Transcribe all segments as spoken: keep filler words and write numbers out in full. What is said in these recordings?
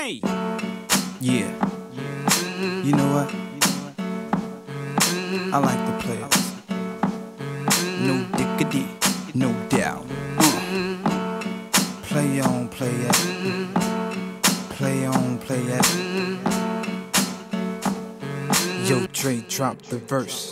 Yeah. You know what? I like the players. No diggity, no doubt. Uh. Play on, play it. Play on, play it. Yo, Dre, drop the verse.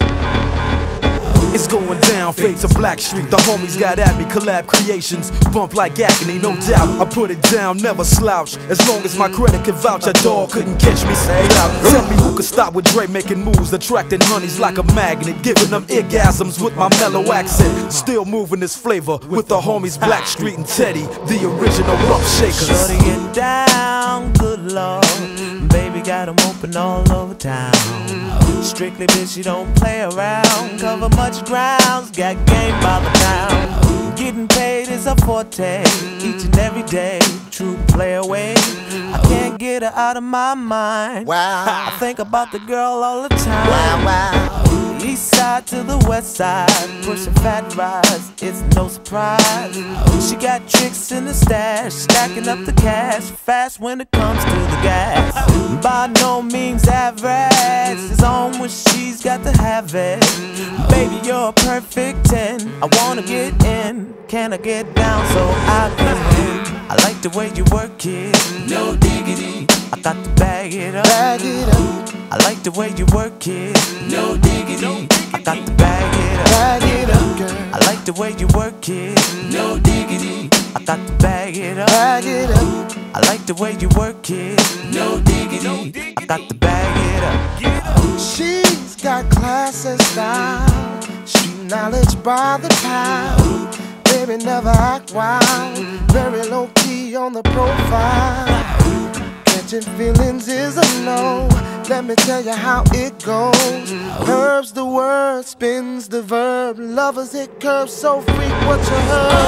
It's going down, fade to Black Street. The homies got at me, collab creations. Bump like agony, no doubt. I put it down, never slouch. As long as my credit can vouch, a dog couldn't catch me. Say out. Tell me who could stop with Dre making moves, attracting honeys like a magnet, giving them orgasms with my mellow accent. Still moving this flavor with the homies Black Street and Teddy, the original rough shakers. Shorty get down, good lord. Baby got them open all over town. Strictly bitch, you don't play around. Cover much grounds, got game by the pound. Getting paid is a forte, each and every day. True play away, I can't get her out of my mind. Wow. I think about the girl all the time. Wow, wow. East side to the west side, pushing fat rides, it's no surprise. She got tricks in the stash, stacking up the cash, fast when it comes to the gas. By no means average, it's on when she's got to have it. Baby, you're a perfect ten, I wanna get in. Can I get down so I can win? I like the way you work it, no diggity. I got to bag it up, Bag it up, I like the way you work it, no diggity. I got to bag it up, bag it up, girl. I like the way you work it, no diggity. I got to bag it up, Bag it up, I like the way you work it, no diggity. I got to bag it up. she's got class and style, street knowledge by the pound. Baby never act wild, very low key on the profile. Catching feelings is a no, let me tell you how it goes. Curves the word, spins the verb, lovers it curves so freak what you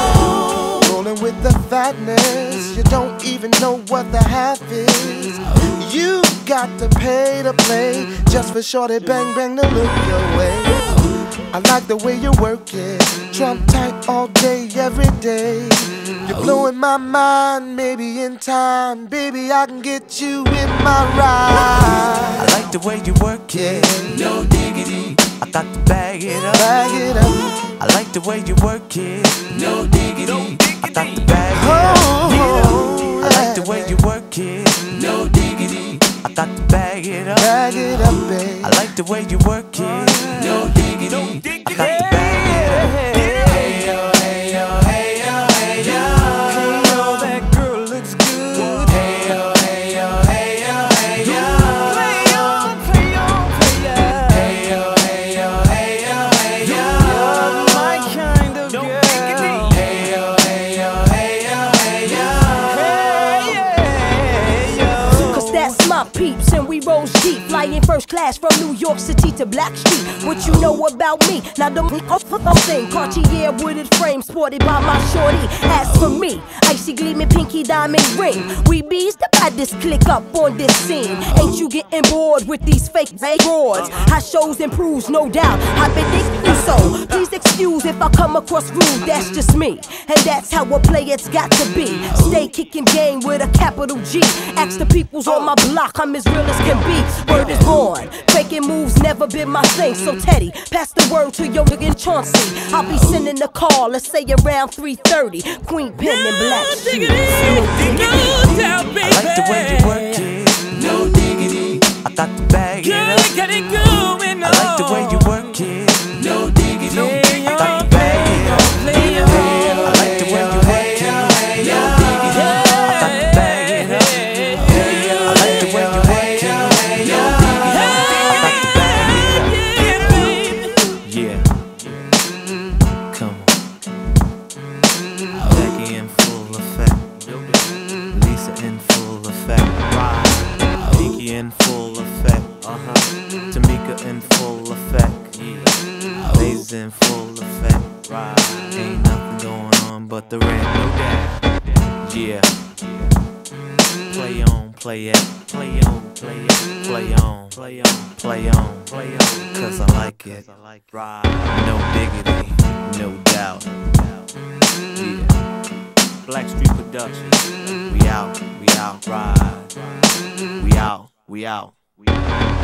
heard. Rolling with the fatness, you don't even know what the half is. You got to pay to play, just for shorty bang bang to look your way. I like the way you work it, Trump tight all day, every day. You're blowing my mind, maybe in time, baby I can get you in my ride. I like the way you work it, no diggity. I got to bag it up, Bag it up, I like the way you work it, no diggity. I got to bag it up, oh, I like the way you work it, no diggity. I got to bag it up, bag it up, babe. I like the way you work it, no diggity. I got to bag it up. Hey yo, hey yo, hey yo, hey yo. Hey yo, that girl looks good. Hey yo, hey yo, hey yo, hey yo. Play on, play on, play on. Hey yo, hey yo, hey yo, hey yo. You're my kind of girl. Hey yo, hey yo, hey yo, hey yo. Hey yo. Cause that's my peeps and we roll deep, flying first class from New York City to Black Street. What you know about me? Now the thing, Cartier wooded frame sported by my shorty. As for me, icy gleaming pinky diamond ring. We bees the baddest click up on this scene. Ain't you getting bored with these fake fake roars? How shows improves, no doubt. I've been thinking so. Please excuse if I come across rude. That's just me, and that's how a player's got to be. Stay kicking game with a capital G. Ask the peoples on my block, I'm as real as can be. Word is born, faking moves never been my thing. So Teddy, pass the word to your nigga Chauncey. I'll be sending the call, let's say around three thirty. Queen Pen and Black Street. I like the way you work it, no diggity. I got to bag it up. I like the way you work it, no diggity. I got to bag it up. I like the way you work it, no diggity. I got to bag it up. I like the way you work it, no diggity. I got to bag it up. Yeah, come on. Becky in full effect, Lisa in full effect, Pinky in full effect, uh-huh. Tamika in full effect, yeah. Lazy in full effect, right. Ain't nothing going on but the rent, no doubt. Yeah. Play on, play it, play on, play it, play on, play on, play on, play on, cause I like it, right. No diggity, no doubt. Yeah. Blackstreet Productions. We out, we out, ride. We out, we out. We out.